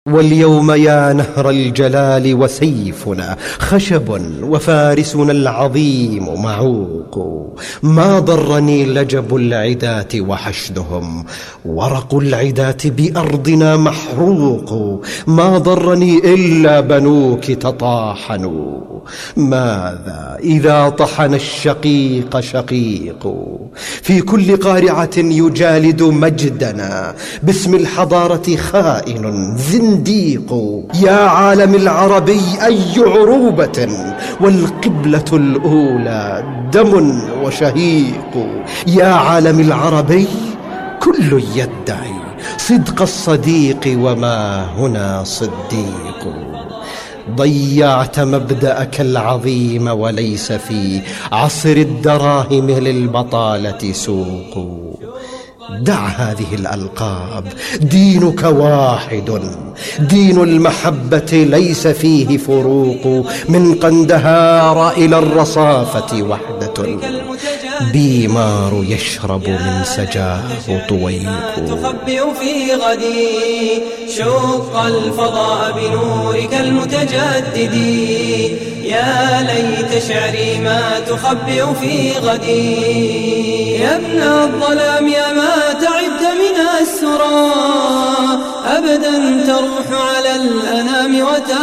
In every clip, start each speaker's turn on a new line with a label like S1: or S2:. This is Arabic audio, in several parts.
S1: واليوم يا نهر الجلال وسيفنا خشب وفارسنا العظيم معوق. ما ضرني لجب العداة وحشدهم، ورق العداة بأرضنا محروق. ما ضرني إلا بنوك تطاحنوا، ماذا إذا طحن الشقيق شقيق. في كل قارعة يجالد مجدنا، باسم الحضارة خائن زنديق. يا عالم العربي أي عروبة، والقبلة الأولى دم وشهيق. يا عالم العربي كل يدعي صدق الصديق، وما هنا صديق. ضيعت مبدأك العظيم، وليس في عصر الدراهم للبطالة سوق. دع هذه الألقاب، دينك واحد، دين المحبة ليس فيه فروق. من قندهار إلى الرصافة وحدة، بيمار يشرب من سجاه طويق.
S2: تخبئ في غدي شق الفضاء بنورك المتجدد. يا ليت شعري ما تخبئ في غدي. يا ابن الظلام يا ما تعبت من السرى، أبدا تروح على الأنام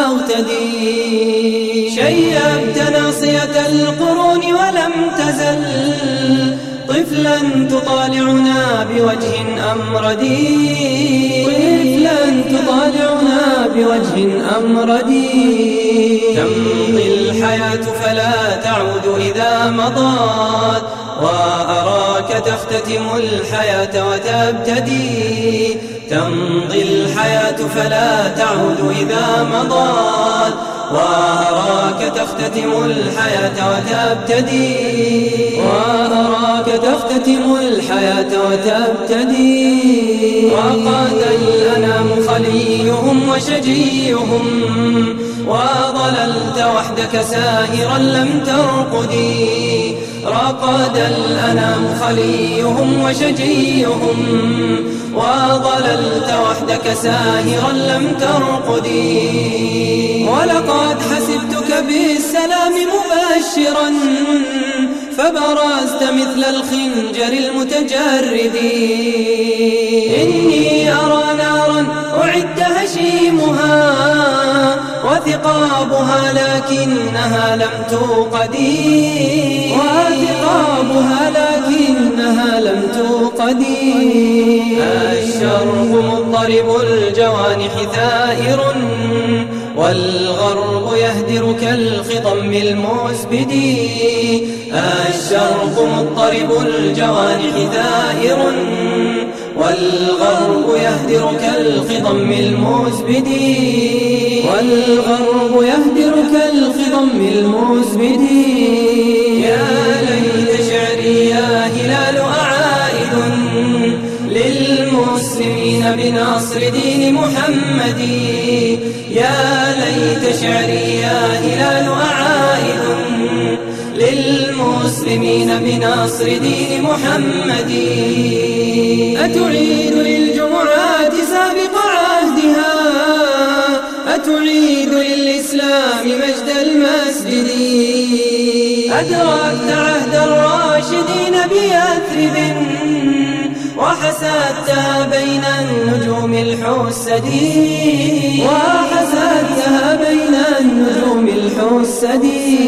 S2: وتغتدي. شيبت ناصية القرون ولم تزل طفلا تطالعنا بوجه أمردي. طفلا تطالعنا بوجه أمردي. تمضي الحياة فلا تعود إذا مضت، وأراك تختتم الحياة وتبتدي. تمضي الحياة فلا تعود إذا مضت، وأراك تختتم الحياة وتبتدي. وأراك تختتم الحياة وتبتدي. وقاد الأنام خليهم وشجيهم، وظللت وحدك ساهرا لم ترقدي. رقد الأنام خليهم وشجيهم، وظللت وحدك ساهرا لم ترقدي. ولقد حسبتك بالسلام مبشرا، فبرزت مثل الخنجر المتجرد. إني أرى نارا أعد هشيمها وثقابها، لكنها لم توقدي. وثقابها لكنها لم توقدي. الشرق مضطرب الجوانح ثائر، والغرب يهدر كالخضم المسبد. الشرق مضطرب الجوانح ثائر، والغرب يهدر كالخضم المسبد. والغرب يهدر كالخضم المسبد. يا ليت شعري يا هلال أعائد للمسلمين بنصر دين محمد. يا ليت شعري يا هلال أعائد للمسلمين بنصر دين محمد. أتعيد للجمعات سابق عهدها، أتعيد للإسلام مجد المسجد. أدركت عهد الراشدين بيثرب، وحسدتها بين النجوم الحسد. وحسدتها بين النجوم الحسد.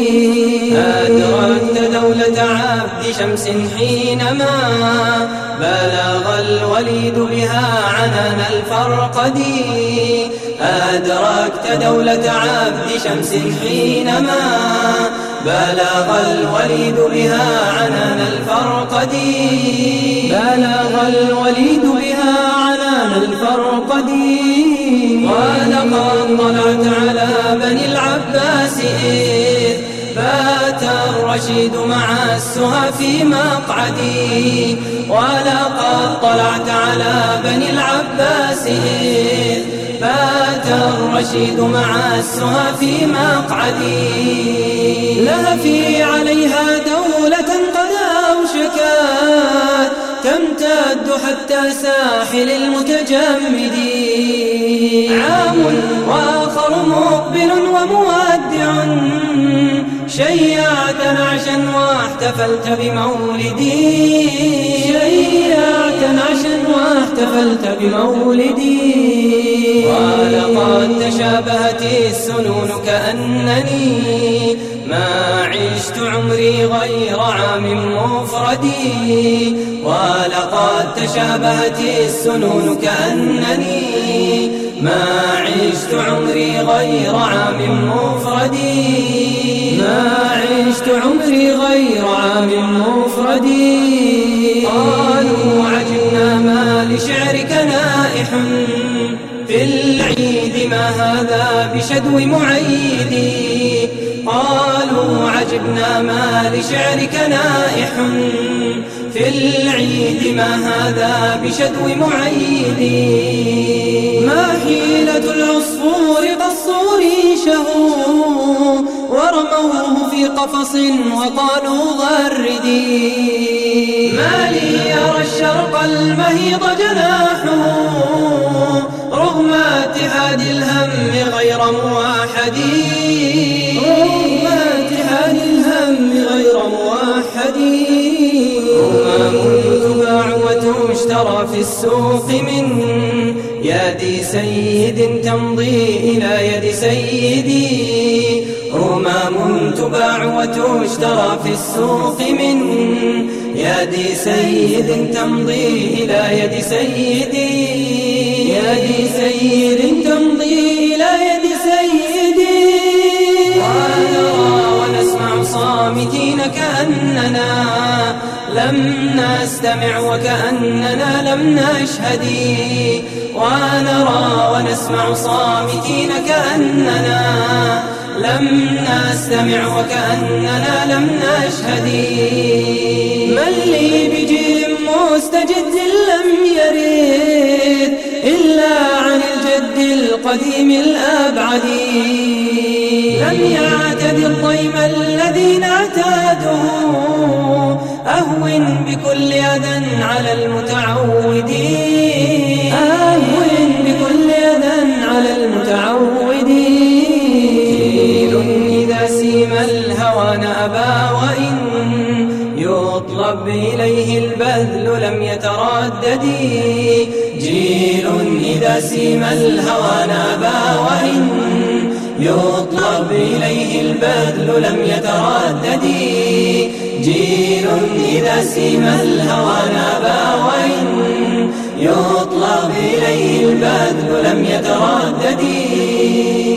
S2: أدركت دولة عبد شمس حينما بلغ الوليد بها عنان الفرقد. أدركت دولة عبد شمس حينما بلغ الوليد بها عنان الفرقد. بلغ الوليد بها عنان الفرقد. ولقد طلعت على بني العباس إذ بات الرشيد مع السهى في مقعدي. ولقد طلعت على بني العباس إذ بات الرشيد مع السهى في مقعدي. لهفي عليها دولة قد أوشكت، تمتد حتى ساحل المتجمد. عام وآخر مقبل ومودع، شيعت نعشا واحتفلت بمولدي، شيعت نعشا واحتفلت بمولدي. ولقد تشابهت السنون كأنني ما عشت عمري غير عام مفردي، ولقد تشابهت السنون كأنني ما عشت عمري غير عام مفردي، ما عشت عمري غير عام مفردي. قالوا عجبنا ما لشعرك نائح في العيد، ما هذا بشدو معيدي. قالوا عجبنا ما لشعرك نائح في العيد، ما هذا بشدو معيدي. ما حيلة العصفور قصوا ريشه ورموه في قفص وقالوا غردي. ما لي يرى الشرق المهيض جناحه رغم اتحاد الهم غير موحد، رغم اتحاد الهم غير موحد. أمم تباع وتشترى في السوق من يد سيد تمضي إلى يد سيدي. أمم تباع وتشترى في السوق من يد سيد تمضي إلى يد سيدي، يد سيد تمضي إلى يد سيدي. ونرى ونسمع صامتين كأننا لم نستمع وكأننا لم نشهد، ونرى ونسمع صامتين كأننا لم نستمع وكأننا لم نشهد. من لي بجيل مستجد لم يرد إلا عن الجد القديم الأبعد، لم يعتد الضيم الذين اعتادوا أهون بكل أذى على المتعودين، أهون بكل أذى على المتعودين. جيل إذا سيم الهوان أبى وإن يطلب إليه البذل لم يتردد، جيل إذا سيم الهوان أبى وإن يطلب إليه البذل لم يتردد، جيل إذا سيم الهوان أبى وإن يطلب إليه البذل لم يتردد.